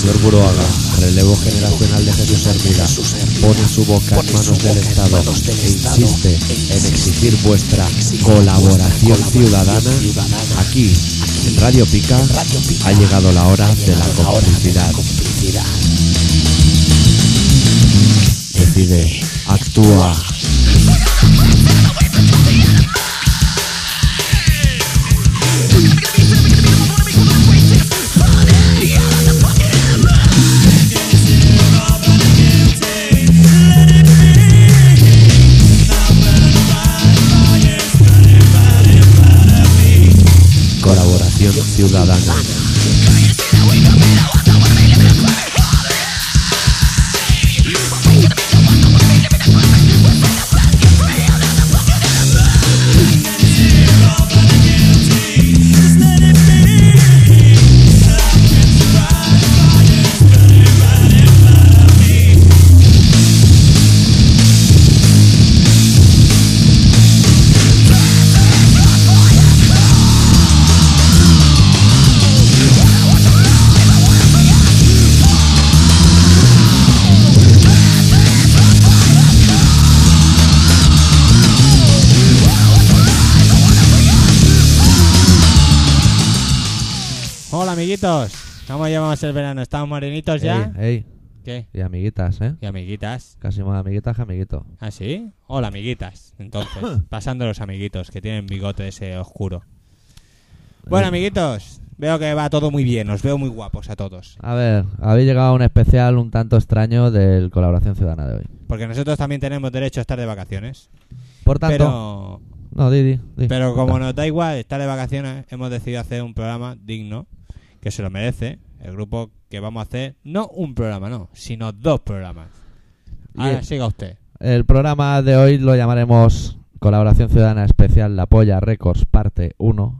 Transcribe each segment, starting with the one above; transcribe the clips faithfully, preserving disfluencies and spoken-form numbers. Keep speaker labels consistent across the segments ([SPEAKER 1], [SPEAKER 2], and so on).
[SPEAKER 1] señor Buruaga, relevo generacional de Jesús Hermida, pone su boca en manos del Estado e insiste en exigir vuestra colaboración ciudadana, aquí, en Radio Pica, ha llegado la hora de la complicidad. Decide, actúa. Colaboración ciudadana.
[SPEAKER 2] Amiguitos, ¿cómo llevamos el verano? ¿Estamos morenitos ya?
[SPEAKER 1] Ey, ey.
[SPEAKER 2] ¿Qué?
[SPEAKER 1] Y amiguitas, ¿eh?
[SPEAKER 2] ¿Y amiguitas?
[SPEAKER 1] Casi más amiguitas que amiguitos.
[SPEAKER 2] ¿Ah, sí? Hola, amiguitas. Entonces, pasando los amiguitos que tienen bigote ese oscuro. Bueno, amiguitos, veo que va todo muy bien. Os veo muy guapos a todos.
[SPEAKER 1] A ver, habéis llegado a un especial un tanto extraño del Colaboración Ciudadana de hoy.
[SPEAKER 2] Porque nosotros también tenemos derecho a estar de vacaciones.
[SPEAKER 1] Por tanto...
[SPEAKER 2] Pero...
[SPEAKER 1] No, di, di, di.
[SPEAKER 2] Pero como nos da igual estar de vacaciones, hemos decidido hacer un programa digno, que se lo merece, el grupo que vamos a hacer, no un programa, no, sino dos programas. Ahora siga usted.
[SPEAKER 1] El programa de hoy lo llamaremos Colaboración Ciudadana Especial La Polla Records Parte uno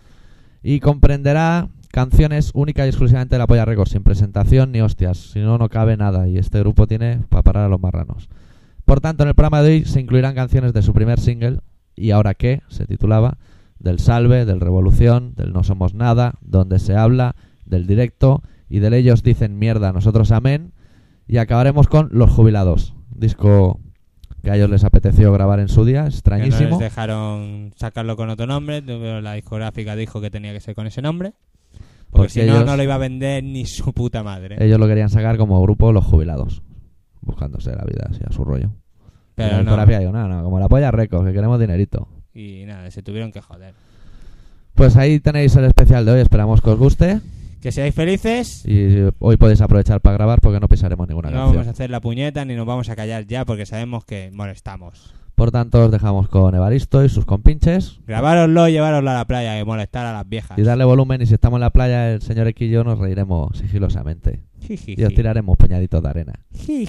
[SPEAKER 1] y comprenderá canciones únicas y exclusivamente de La Polla Records, sin presentación ni hostias, si no, no cabe nada y este grupo tiene para parar a los marranos. Por tanto, en el programa de hoy se incluirán canciones de su primer single, ¿Y ahora qué?, se titulaba, del Salve, del Revolución, del No Somos Nada, donde se habla, del Directo y del Ellos Dicen Mierda, Nosotros Amén. Y acabaremos con Los Jubilados, disco que a ellos les apeteció grabar en su día, extrañísimo.
[SPEAKER 2] Que no les dejaron sacarlo con otro nombre, pero la discográfica dijo que tenía que ser con ese nombre, porque, porque si no, no lo iba a vender ni su puta madre.
[SPEAKER 1] Ellos lo querían sacar como grupo Los Jubilados, buscándose la vida así a su rollo. Pero la discografía dijo, no, no, como La Polla Records, que queremos dinerito.
[SPEAKER 2] Y nada, se tuvieron que joder.
[SPEAKER 1] Pues ahí tenéis el especial de hoy, esperamos que os guste.
[SPEAKER 2] Que seáis felices.
[SPEAKER 1] Y hoy podéis aprovechar para grabar porque no pisaremos ninguna
[SPEAKER 2] no
[SPEAKER 1] canción.
[SPEAKER 2] No vamos a hacer la puñeta ni nos vamos a callar ya porque sabemos que molestamos.
[SPEAKER 1] Por tanto, os dejamos con Evaristo y sus compinches.
[SPEAKER 2] Grabároslo y llevároslo a la playa y molestar a las viejas.
[SPEAKER 1] Y darle volumen, y si estamos en la playa, el señor X y yo nos reiremos sigilosamente. Y os tiraremos puñaditos de arena.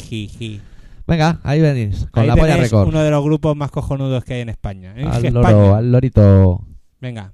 [SPEAKER 1] Venga, ahí venís, con
[SPEAKER 2] ahí
[SPEAKER 1] La Polla Records.
[SPEAKER 2] Uno de los grupos más cojonudos que hay en España. En
[SPEAKER 1] al
[SPEAKER 2] España.
[SPEAKER 1] loro, al lorito.
[SPEAKER 2] Venga.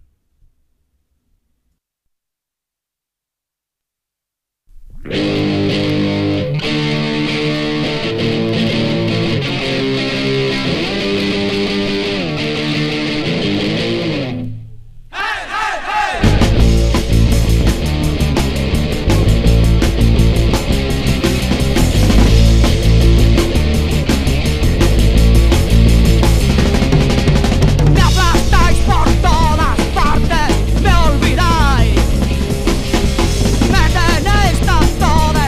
[SPEAKER 3] Me tenéis tan toda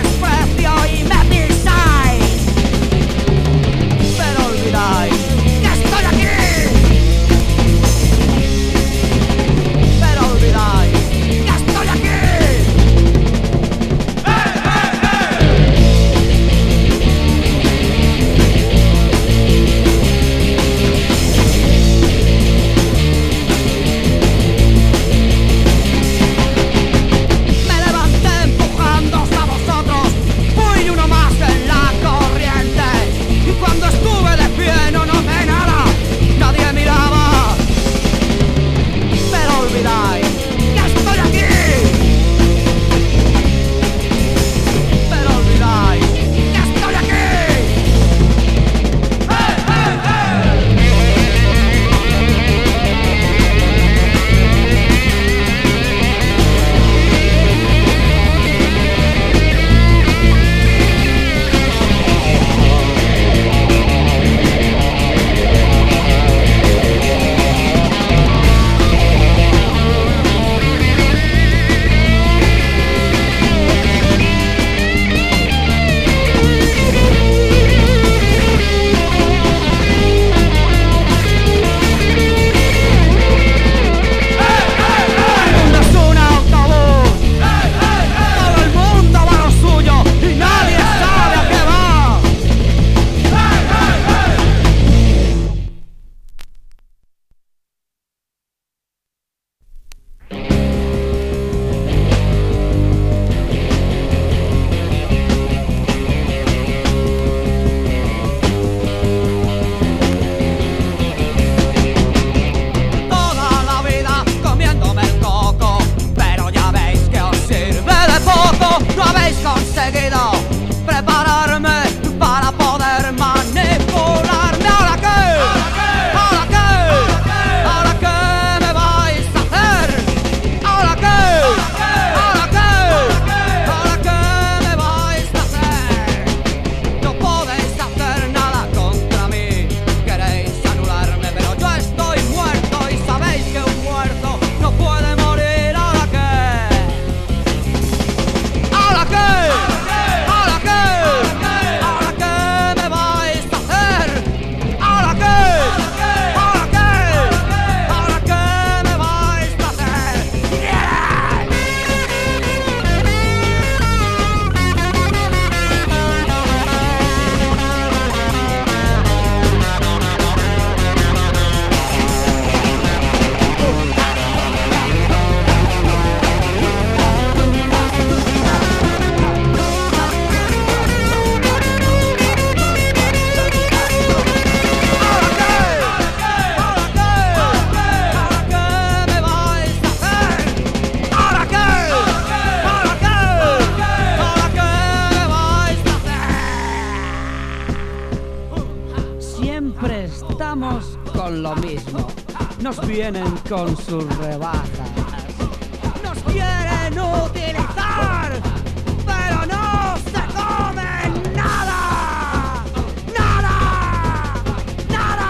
[SPEAKER 3] siempre estamos con lo mismo. Nos vienen con sus rebajas. Nos quieren utilizar, pero no se comen nada. ¡Nada! ¡Nada!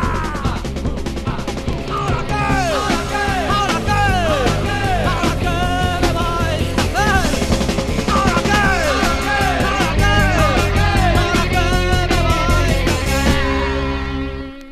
[SPEAKER 3] ¿Ahora qué? ¿Ahora qué? ¿Ahora qué me vais a hacer? ¿Ahora qué? ¿Ahora qué? ¿Ahora qué me vais a hacer?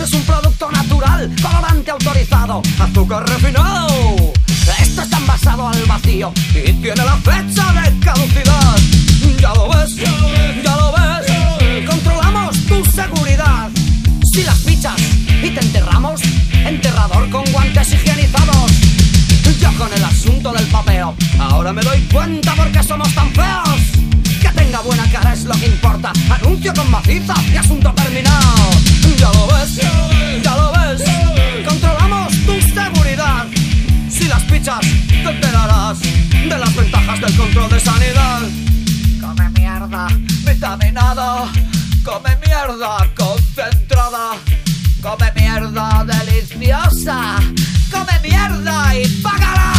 [SPEAKER 4] es un producto natural, colorante autorizado, azúcar refinado. Esto está envasado al vacío y tiene la fecha de caducidad. Ya lo ves, ya lo ves, controlamos tu seguridad. Si las fichas y te enterramos, enterrador con guantes higienizados. Yo con el asunto del papeo, ahora me doy cuenta porque somos tan feos. Que tenga buena cara es lo que importa. Anuncio con maciza y asunto terminado. Ya lo ves, ya lo ves, controlamos tu seguridad. Si las pichas te enterarás de las ventajas del control de sanidad. Come mierda vitaminada, come mierda concentrada, come mierda deliciosa, come mierda y págala.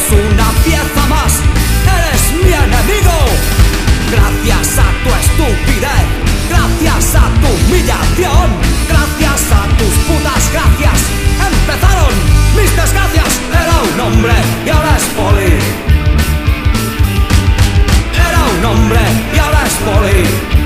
[SPEAKER 4] eres una pieza más, eres mi enemigo. Gracias a tu estupidez, gracias a tu humillación, gracias a tus putas gracias, empezaron mis desgracias. Era un hombre y ahora es poli. Era un hombre y ahora es poli.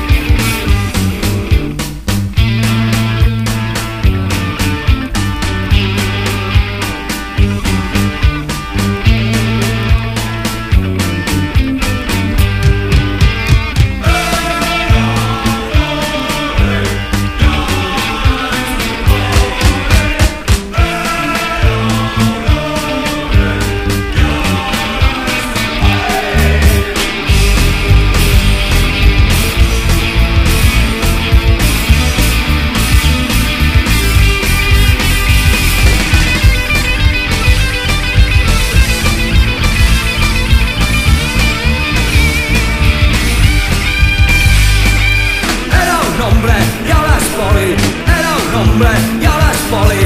[SPEAKER 4] Y ahora es poli.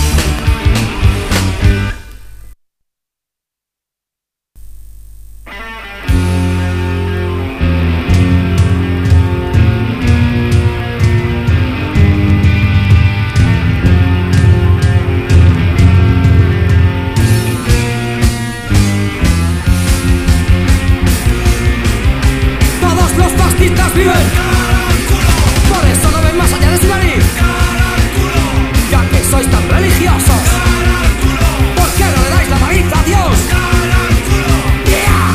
[SPEAKER 4] Todos los fascistas viven. Por eso no ven más allá de su nariz. Ya que sois tan religiosos, ¿por qué no le dais la paliza a Dios? ¡Yeah!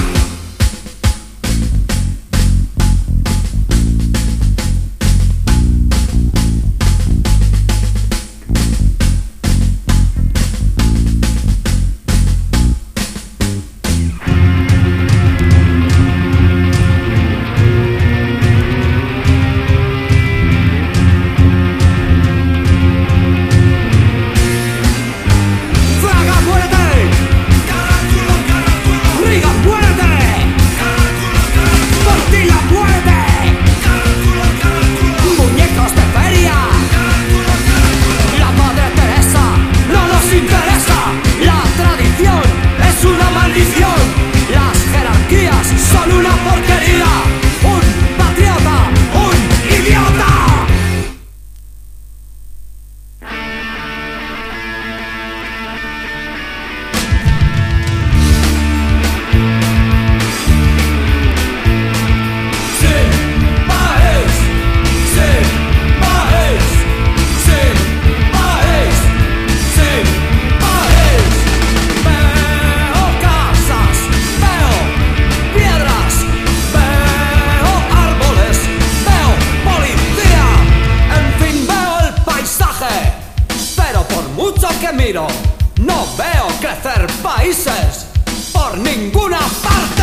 [SPEAKER 4] No veo crecer países por ninguna parte.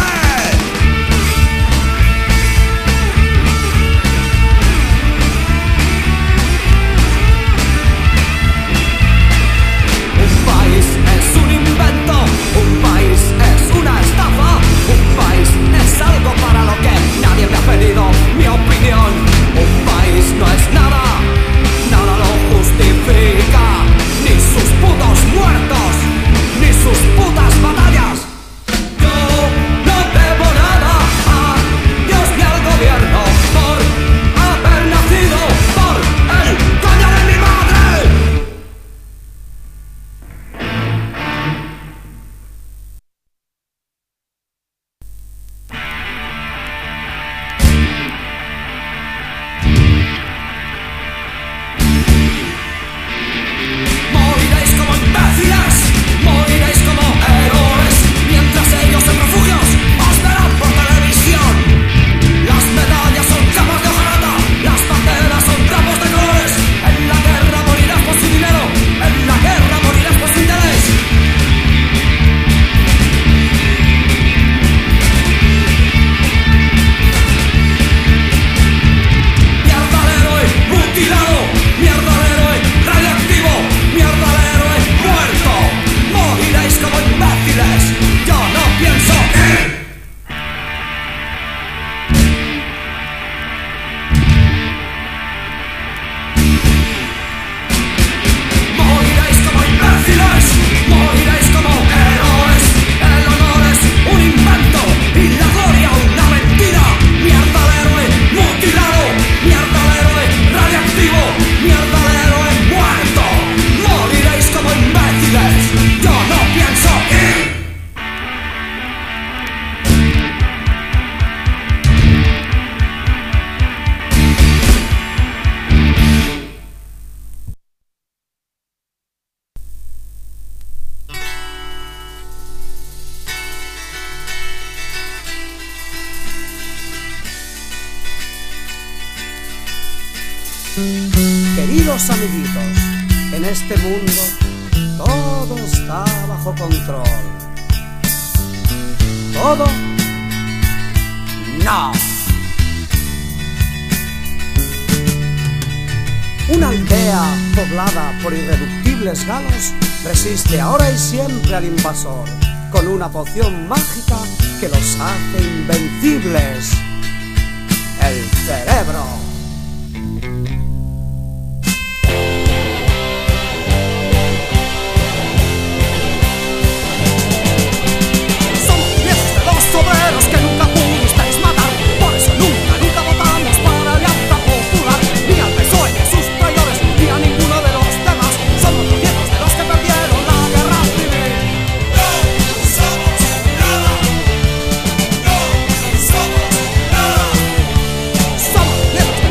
[SPEAKER 4] Un país es un invento, un país es una estafa, un país es algo para lo que nadie me ha pedido mi opinión. Un país no es nada, nada lo justifica, ni sus putos muertos, ni sus putas batallas. Yo Queridos amiguitos, en este mundo todo está bajo control. ¿Todo? No. Una aldea poblada por irreductibles galos resiste ahora y siempre al invasor con una poción mágica que los hace invencibles. El cerebro. Obreros que nunca pudisteis matar, por eso nunca, nunca votamos para Alianza Popular, ni al P S O E, ni a sus traidores, ni a ninguno de los demás. Somos los nietos de los que perdieron la guerra civil. No somos nada, no somos nada. Somos los nietos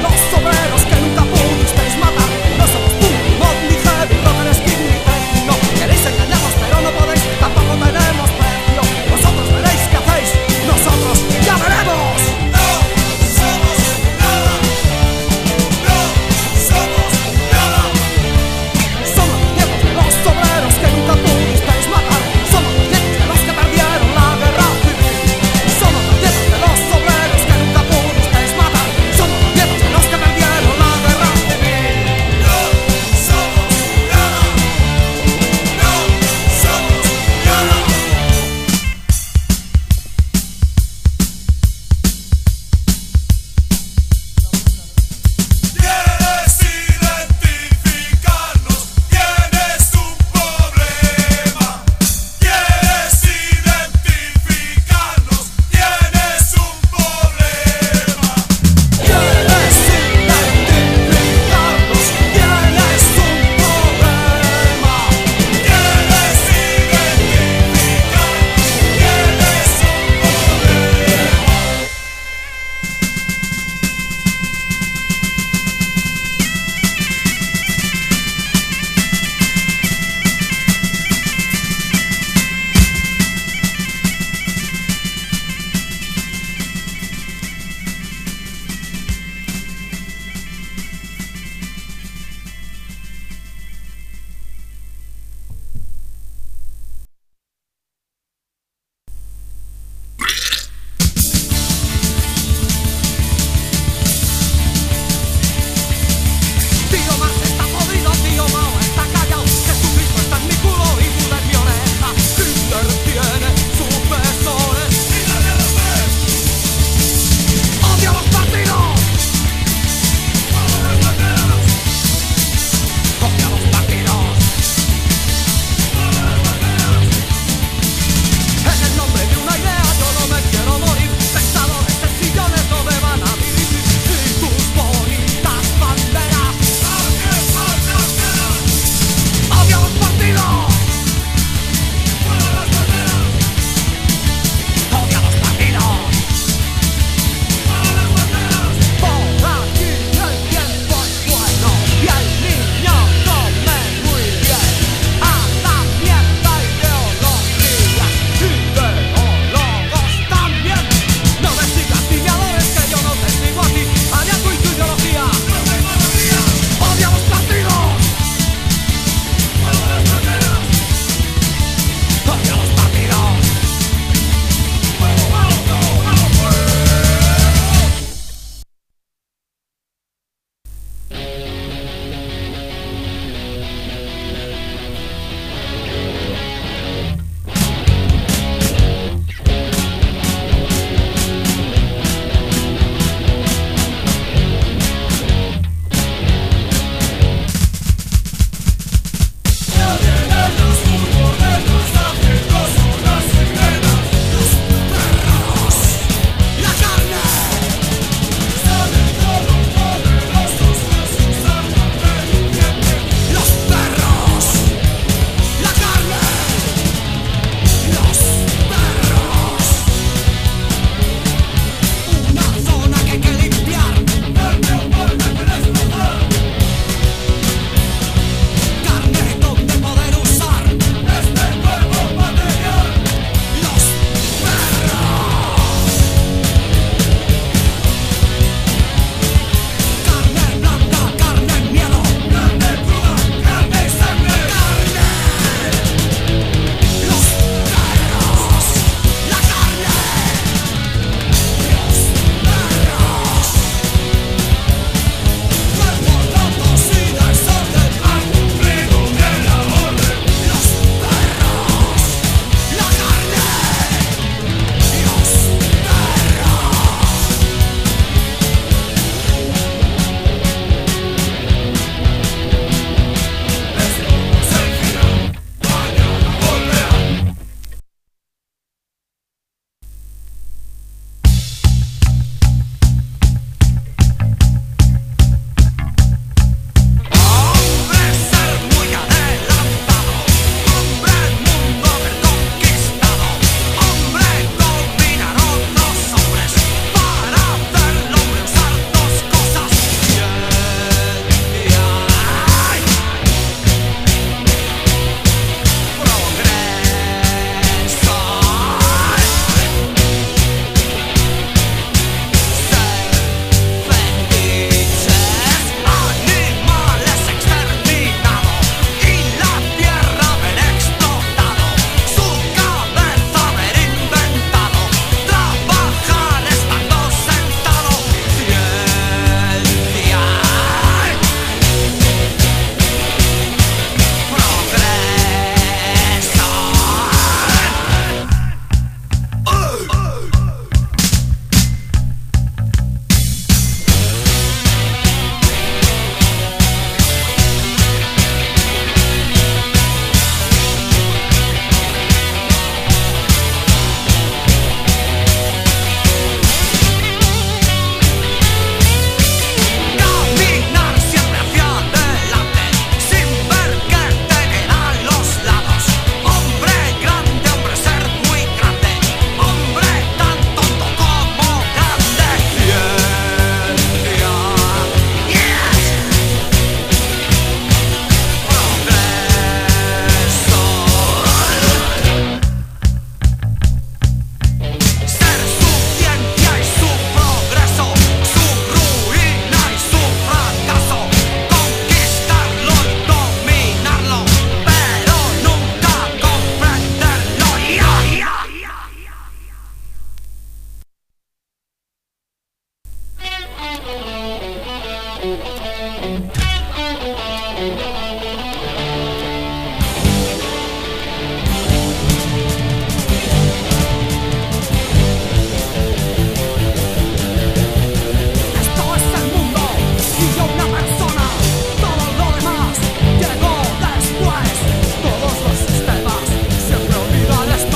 [SPEAKER 4] Esto es el mundo y yo una persona. Todo lo demás llegó después. Todos los sistemas siempre olvidan esto.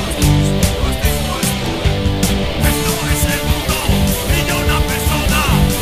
[SPEAKER 4] Esto es el mundo y yo una persona.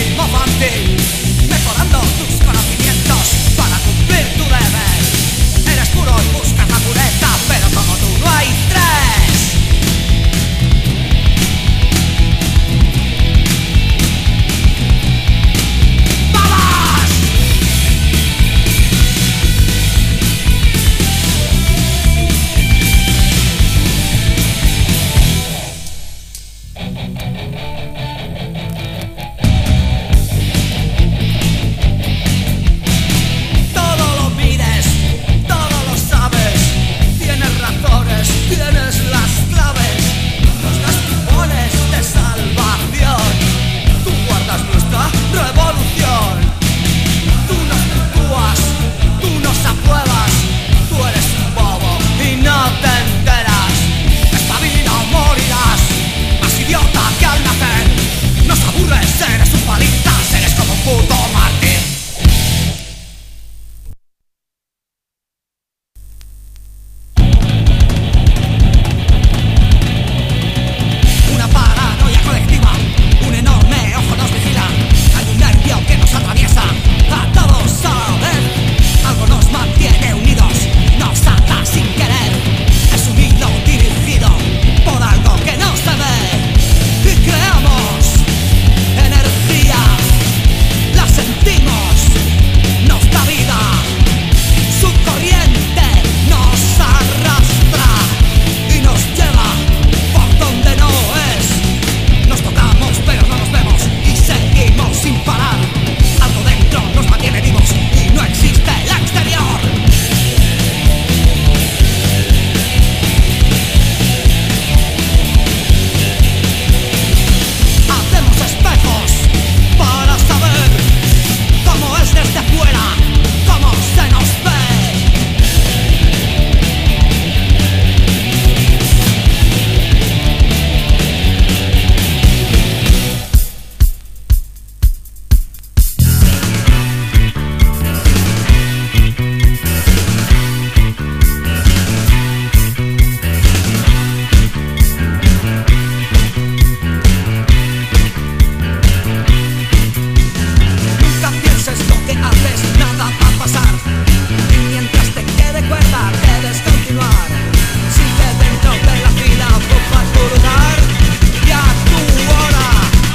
[SPEAKER 4] ritmo infantil, mejorando tus conocimientos para cumplir tu deber. Eres puro y buscas la pureza, pero como tú no hay tres. ¡Vamos! Todo lo mides, todo lo sabes. Tienes razones, tienes las claves. Nos das cupones de salvación. Tú guardas nuestra revolución. Tú nos puntúas, tú nos apruebas. Tú eres un bobo y no te enteras. Espabila o morirás, más idiota que al nacer. Nos aburres, eres un palizas, eres como un puto mártir. Una paranoia colectiva, un enorme ojo nos vigila. Hay un nervio que nos atraviesa a todos a la vez. Algo nos mantiene unidos, nos ata sin querer. Es un hilo dirigido por algo que no se ve. Y creamos energía, la sentimos, nos da vida. Su corriente nos arrastra y nos lleva por donde no es. Nos tocamos pero no nos vemos y seguimos sin parar. Algo dentro nos mantiene vivos y no existe el exterior. Hacemos espejos para saber cómo es desde fuera, cómo se nos ve. Nunca pienses lo que haces, nada va a pasar. Y mientras te quede cuerda, debes continuar. Sigue dentro de la fila, ocupa tu lugar y a tu hora.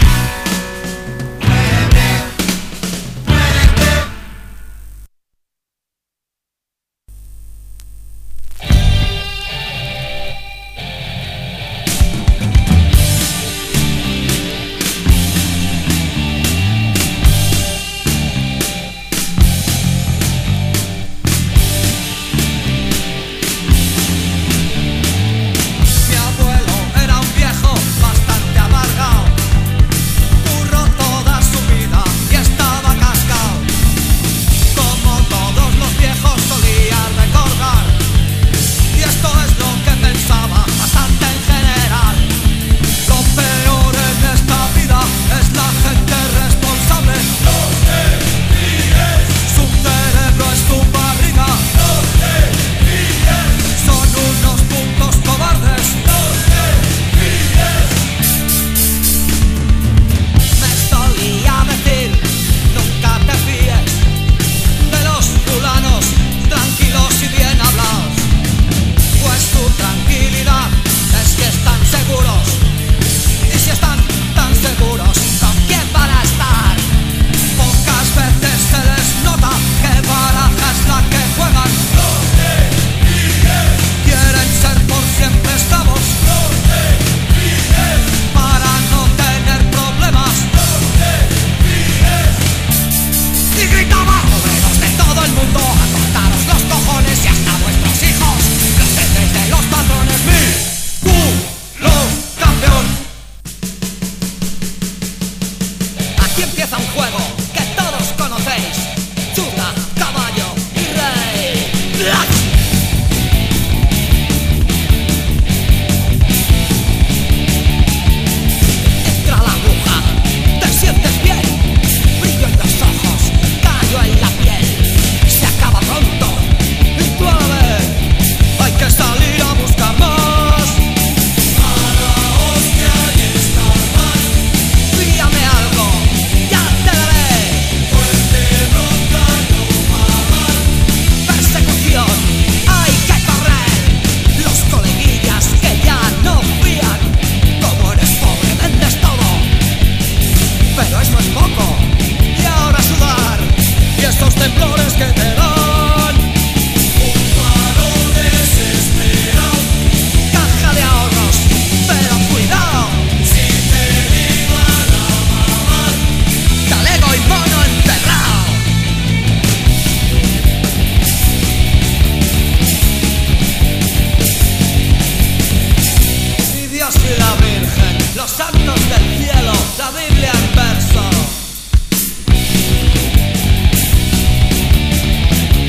[SPEAKER 4] Mi abuelo era un viejo bastante amargado. Curró toda su vida y estaba cascado. Como todos los viejos solía recordar. Y esto es lo que pensaba bastante en general. Lo peor en esta vida es la gente responsable. No te fíes. Su cerebro es tu barriga. No te fíes. Son unos putos cobardes. No te fíes. Me solía decir, nunca te fíes de los fulanos tranquilos y bien hablados. Pues su tranquilidad es que están seguros. Y si están tan seguros, ¿con quién van a estar? Pocas veces se les nota que baraja es la que juegan. No te fíes. Quieren ser por siempre esclavos. No te fíes. Para no tener problemas. No te fíes. Y gritaba obreros de todo el mundo a cortaros los cojones y hasta vuestros hijos. Los tendréis de los patrones. Mi culo campeón. Aquí empieza un juego que todos conocéis. Chuta, caballo y rey. Entra la aguja, te sientes bien. Brillo en los ojos, callo en la piel. Se acaba pronto y tú a la vez. Hay que salir a buscar más. A la hostia y estar más. Fíame algo, ya te no es poco. Y ahora sudar, y estos temblores que te dan. Un paro desesperado, caja de ahorros, pero cuidado. Si te iban a mamar, talego y mono enterrado. Y Dios y la Virgen, los santos del cielo, la Biblia en verso.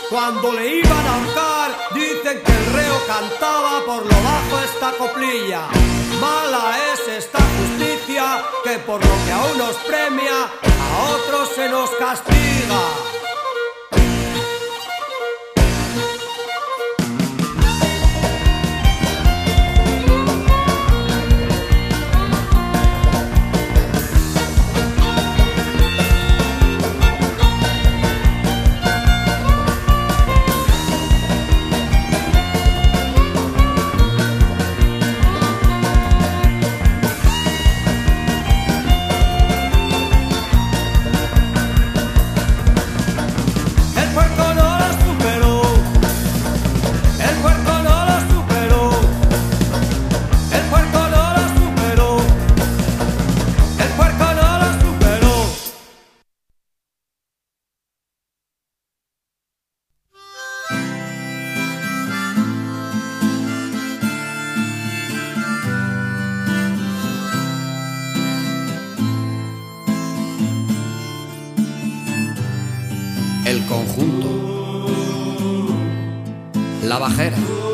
[SPEAKER 4] Cuando le iban a ahorcar, dicen que el reo cantaba por lo bajo esta coplilla. Mala es esta justicia, que por lo que a unos premia, a otros se nos castiga.
[SPEAKER 5] El conjunto, la bajera,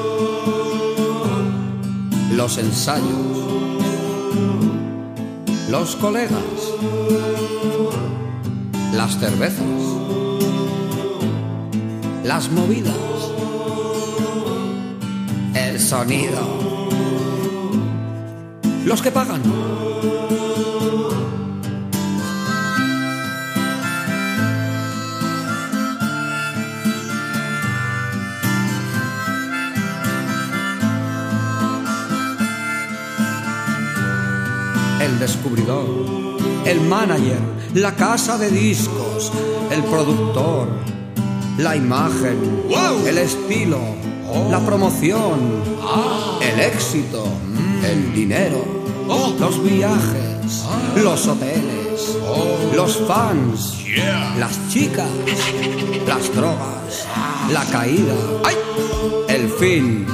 [SPEAKER 5] los ensayos, los colegas, las cervezas, las movidas, el sonido, los que pagan. El descubridor, el manager, la casa de discos, el productor, la imagen, wow, el estilo, oh, la promoción, ah, el éxito, mm, el dinero, oh, los viajes, ah, los hoteles, oh, los fans, yeah, las chicas, las drogas, ah, la caída, ay, el fin.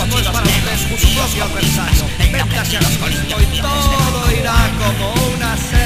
[SPEAKER 4] Su propio adversario, vente hacia las costas y todo irá como una serie.